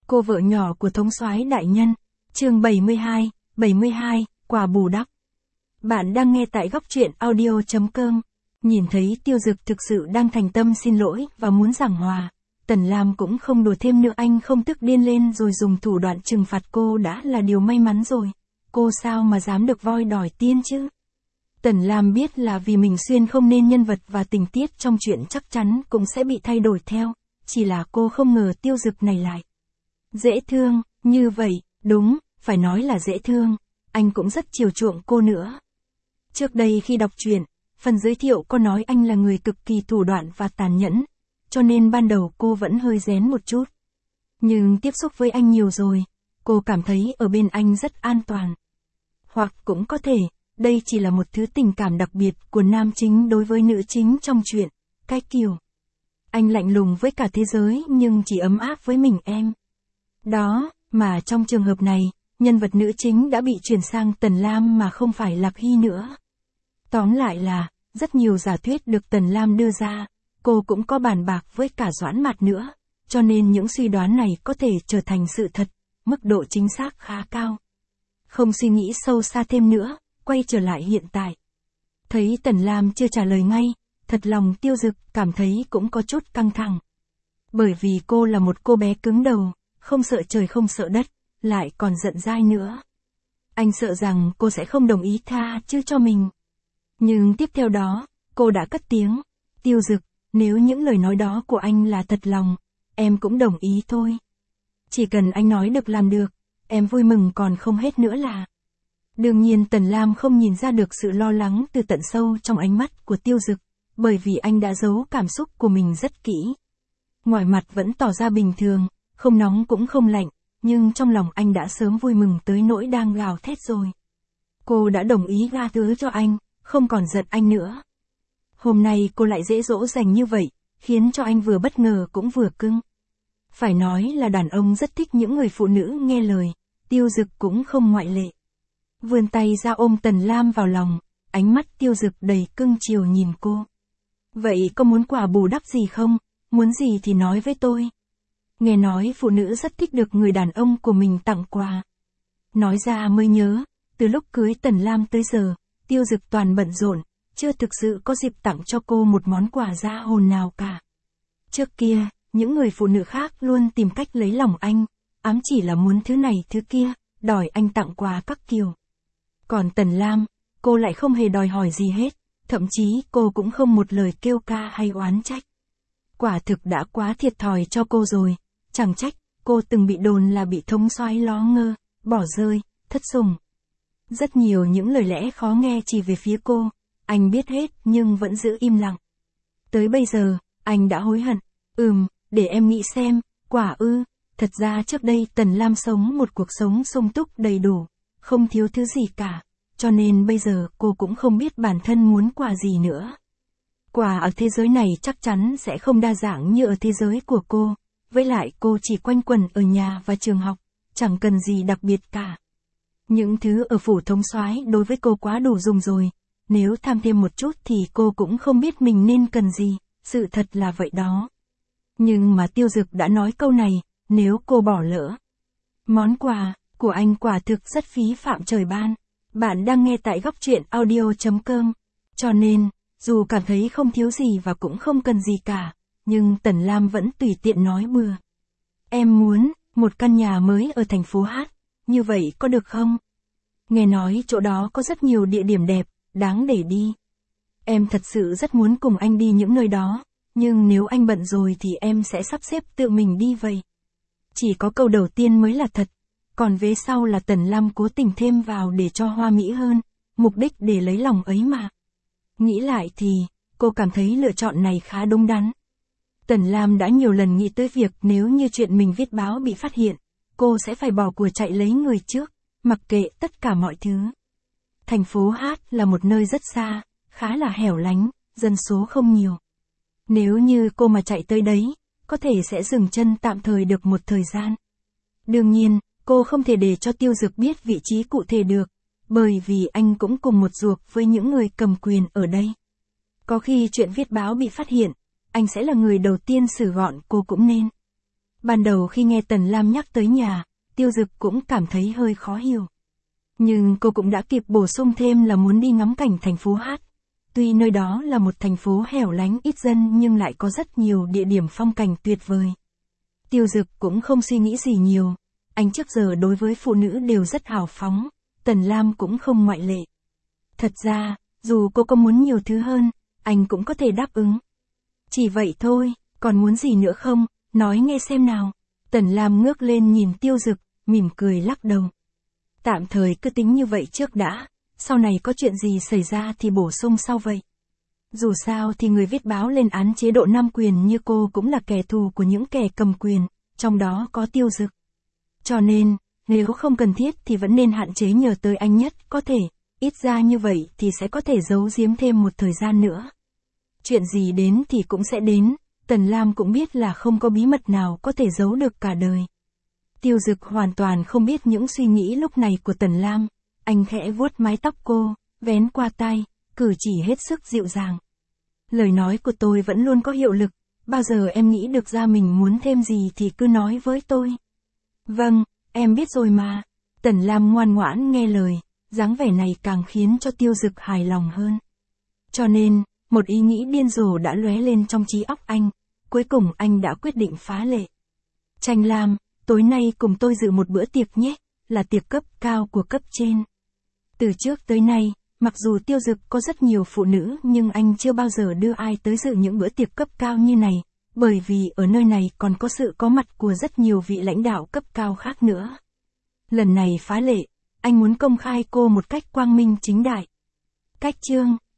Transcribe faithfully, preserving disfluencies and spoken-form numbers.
cô vợ nhỏ của thống soái đại nhân. Chương bảy mươi hai, bảy mươi hai, quà bù đắp. Bạn đang nghe tại góc truyện audio chấm com. Nhìn thấy Tiêu Dực thực sự đang thành tâm xin lỗi và muốn giảng hòa, Tần Lam cũng không đùa thêm nữa, anh không tức điên lên rồi dùng thủ đoạn trừng phạt cô đã là điều may mắn rồi. Cô sao mà dám được voi đòi tiên chứ? Tần Lam biết là vì mình xuyên không nên nhân vật và tình tiết trong chuyện chắc chắn cũng sẽ bị thay đổi theo, chỉ là cô không ngờ Tiêu Dực này lại dễ thương, như vậy, đúng, phải nói là dễ thương, anh cũng rất chiều chuộng cô nữa. Trước đây khi đọc truyện, phần giới thiệu có nói anh là người cực kỳ thủ đoạn và tàn nhẫn, cho nên ban đầu cô vẫn hơi rén một chút. Nhưng tiếp xúc với anh nhiều rồi, cô cảm thấy ở bên anh rất an toàn. Hoặc cũng có thể, đây chỉ là một thứ tình cảm đặc biệt của nam chính đối với nữ chính trong truyện, cái kiểu. Anh lạnh lùng với cả thế giới nhưng chỉ ấm áp với mình em. Đó, mà trong trường hợp này, nhân vật nữ chính đã bị chuyển sang Tần Lam mà không phải Lạc Hy nữa. Tóm lại là, rất nhiều giả thuyết được Tần Lam đưa ra, cô cũng có bàn bạc với cả Doãn Mạt nữa, cho nên những suy đoán này có thể trở thành sự thật, mức độ chính xác khá cao. Không suy nghĩ sâu xa thêm nữa, quay trở lại hiện tại. Thấy Tần Lam chưa trả lời ngay, thật lòng Tiêu Dực cảm thấy cũng có chút căng thẳng. Bởi vì cô là một cô bé cứng đầu, không sợ trời không sợ đất, lại còn giận dai nữa. Anh sợ rằng cô sẽ không đồng ý tha chứ cho mình. Nhưng tiếp theo đó, cô đã cất tiếng, Tiêu Dực, nếu những lời nói đó của anh là thật lòng, em cũng đồng ý thôi. Chỉ cần anh nói được làm được, em vui mừng còn không hết nữa là. Đương nhiên Tần Lam không nhìn ra được sự lo lắng từ tận sâu trong ánh mắt của Tiêu Dực, bởi vì anh đã giấu cảm xúc của mình rất kỹ. Ngoài mặt vẫn tỏ ra bình thường, không nóng cũng không lạnh, nhưng trong lòng anh đã sớm vui mừng tới nỗi đang gào thét rồi. Cô đã đồng ý tha thứ cho anh, không còn giận anh nữa. Hôm nay cô lại dễ dỗ dành như vậy, khiến cho anh vừa bất ngờ cũng vừa cưng. Phải nói là đàn ông rất thích những người phụ nữ nghe lời, Tiêu Dực cũng không ngoại lệ. Vươn tay ra ôm Tần Lam vào lòng, ánh mắt Tiêu Dực đầy cưng chiều nhìn cô. Vậy có muốn quà bù đắp gì không? Muốn gì thì nói với tôi. Nghe nói phụ nữ rất thích được người đàn ông của mình tặng quà. Nói ra mới nhớ, từ lúc cưới Tần Lam tới giờ, Tiêu Dực toàn bận rộn, chưa thực sự có dịp tặng cho cô một món quà ra hồn nào cả. Trước kia, những người phụ nữ khác luôn tìm cách lấy lòng anh, ám chỉ là muốn thứ này thứ kia, đòi anh tặng quà các kiểu. Còn Tần Lam, cô lại không hề đòi hỏi gì hết, thậm chí cô cũng không một lời kêu ca hay oán trách. Quả thực đã quá thiệt thòi cho cô rồi, chẳng trách, cô từng bị đồn là bị thống soái ló ngơ, bỏ rơi, thất sủng. Rất nhiều những lời lẽ khó nghe chỉ về phía cô, anh biết hết nhưng vẫn giữ im lặng. Tới bây giờ, anh đã hối hận, ừm, để em nghĩ xem, quả ư, thật ra trước đây Tần Lam sống một cuộc sống sung túc đầy đủ, không thiếu thứ gì cả, cho nên bây giờ cô cũng không biết bản thân muốn quà gì nữa. Quà ở thế giới này chắc chắn sẽ không đa dạng như ở thế giới của cô, với lại cô chỉ quanh quẩn ở nhà và trường học, chẳng cần gì đặc biệt cả. Những thứ ở phủ thống soái đối với cô quá đủ dùng rồi, nếu tham thêm một chút thì cô cũng không biết mình nên cần gì, sự thật là vậy đó. Nhưng mà Tiêu Dực đã nói câu này, nếu cô bỏ lỡ món quà của anh quả thực rất phí phạm trời ban. Bạn đang nghe tại góc truyện audio chấm com. Cho nên, dù cảm thấy không thiếu gì và cũng không cần gì cả, nhưng Tần Lam vẫn tùy tiện nói bừa. Em muốn một căn nhà mới ở thành phố Hát, như vậy có được không? Nghe nói chỗ đó có rất nhiều địa điểm đẹp, đáng để đi. Em thật sự rất muốn cùng anh đi những nơi đó, nhưng nếu anh bận rồi thì em sẽ sắp xếp tự mình đi vậy. Chỉ có câu đầu tiên mới là thật, còn vế sau là Tần Lam cố tình thêm vào để cho hoa mỹ hơn, mục đích để lấy lòng ấy mà. Nghĩ lại thì, cô cảm thấy lựa chọn này khá đúng đắn. Tần Lam đã nhiều lần nghĩ tới việc nếu như chuyện mình viết báo bị phát hiện, cô sẽ phải bỏ của chạy lấy người trước, mặc kệ tất cả mọi thứ. Thành phố Hát là một nơi rất xa, khá là hẻo lánh, dân số không nhiều. Nếu như cô mà chạy tới đấy, có thể sẽ dừng chân tạm thời được một thời gian. Đương nhiên, cô không thể để cho Tiêu Dực biết vị trí cụ thể được, bởi vì anh cũng cùng một ruột với những người cầm quyền ở đây. Có khi chuyện viết báo bị phát hiện, anh sẽ là người đầu tiên xử gọn cô cũng nên. Ban đầu khi nghe Tần Lam nhắc tới nhà, Tiêu Dực cũng cảm thấy hơi khó hiểu. Nhưng cô cũng đã kịp bổ sung thêm là muốn đi ngắm cảnh thành phố Hát. Tuy nơi đó là một thành phố hẻo lánh ít dân nhưng lại có rất nhiều địa điểm phong cảnh tuyệt vời. Tiêu Dực cũng không suy nghĩ gì nhiều. Anh trước giờ đối với phụ nữ đều rất hào phóng, Tần Lam cũng không ngoại lệ. Thật ra, dù cô có muốn nhiều thứ hơn, anh cũng có thể đáp ứng. Chỉ vậy thôi, còn muốn gì nữa không, nói nghe xem nào. Tần Lam ngước lên nhìn Tiêu Dực, mỉm cười lắc đầu. Tạm thời cứ tính như vậy trước đã, sau này có chuyện gì xảy ra thì bổ sung sau vậy. Dù sao thì người viết báo lên án chế độ nam quyền như cô cũng là kẻ thù của những kẻ cầm quyền, trong đó có Tiêu Dực. Cho nên, nếu không cần thiết thì vẫn nên hạn chế nhờ tới anh nhất có thể, ít ra như vậy thì sẽ có thể giấu giếm thêm một thời gian nữa. Chuyện gì đến thì cũng sẽ đến, Tần Lam cũng biết là không có bí mật nào có thể giấu được cả đời. Tiêu Dực hoàn toàn không biết những suy nghĩ lúc này của Tần Lam, anh khẽ vuốt mái tóc cô, vén qua tai, cử chỉ hết sức dịu dàng. Lời nói của tôi vẫn luôn có hiệu lực, bao giờ em nghĩ được ra mình muốn thêm gì thì cứ nói với tôi. Vâng, em biết rồi mà. Tần Lam ngoan ngoãn nghe lời, dáng vẻ này càng khiến cho Tiêu Dực hài lòng hơn. Cho nên, một ý nghĩ điên rồ đã lóe lên trong trí óc anh, cuối cùng anh đã quyết định phá lệ. Tranh Lam, tối nay cùng tôi dự một bữa tiệc nhé, là tiệc cấp cao của cấp trên. Từ trước tới nay, mặc dù Tiêu Dực có rất nhiều phụ nữ nhưng anh chưa bao giờ đưa ai tới dự những bữa tiệc cấp cao như này, bởi vì ở nơi này còn có sự có mặt của rất nhiều vị lãnh đạo cấp cao khác nữa. Lần này phá lệ, anh muốn công khai cô một cách quang minh chính đại. Cách chương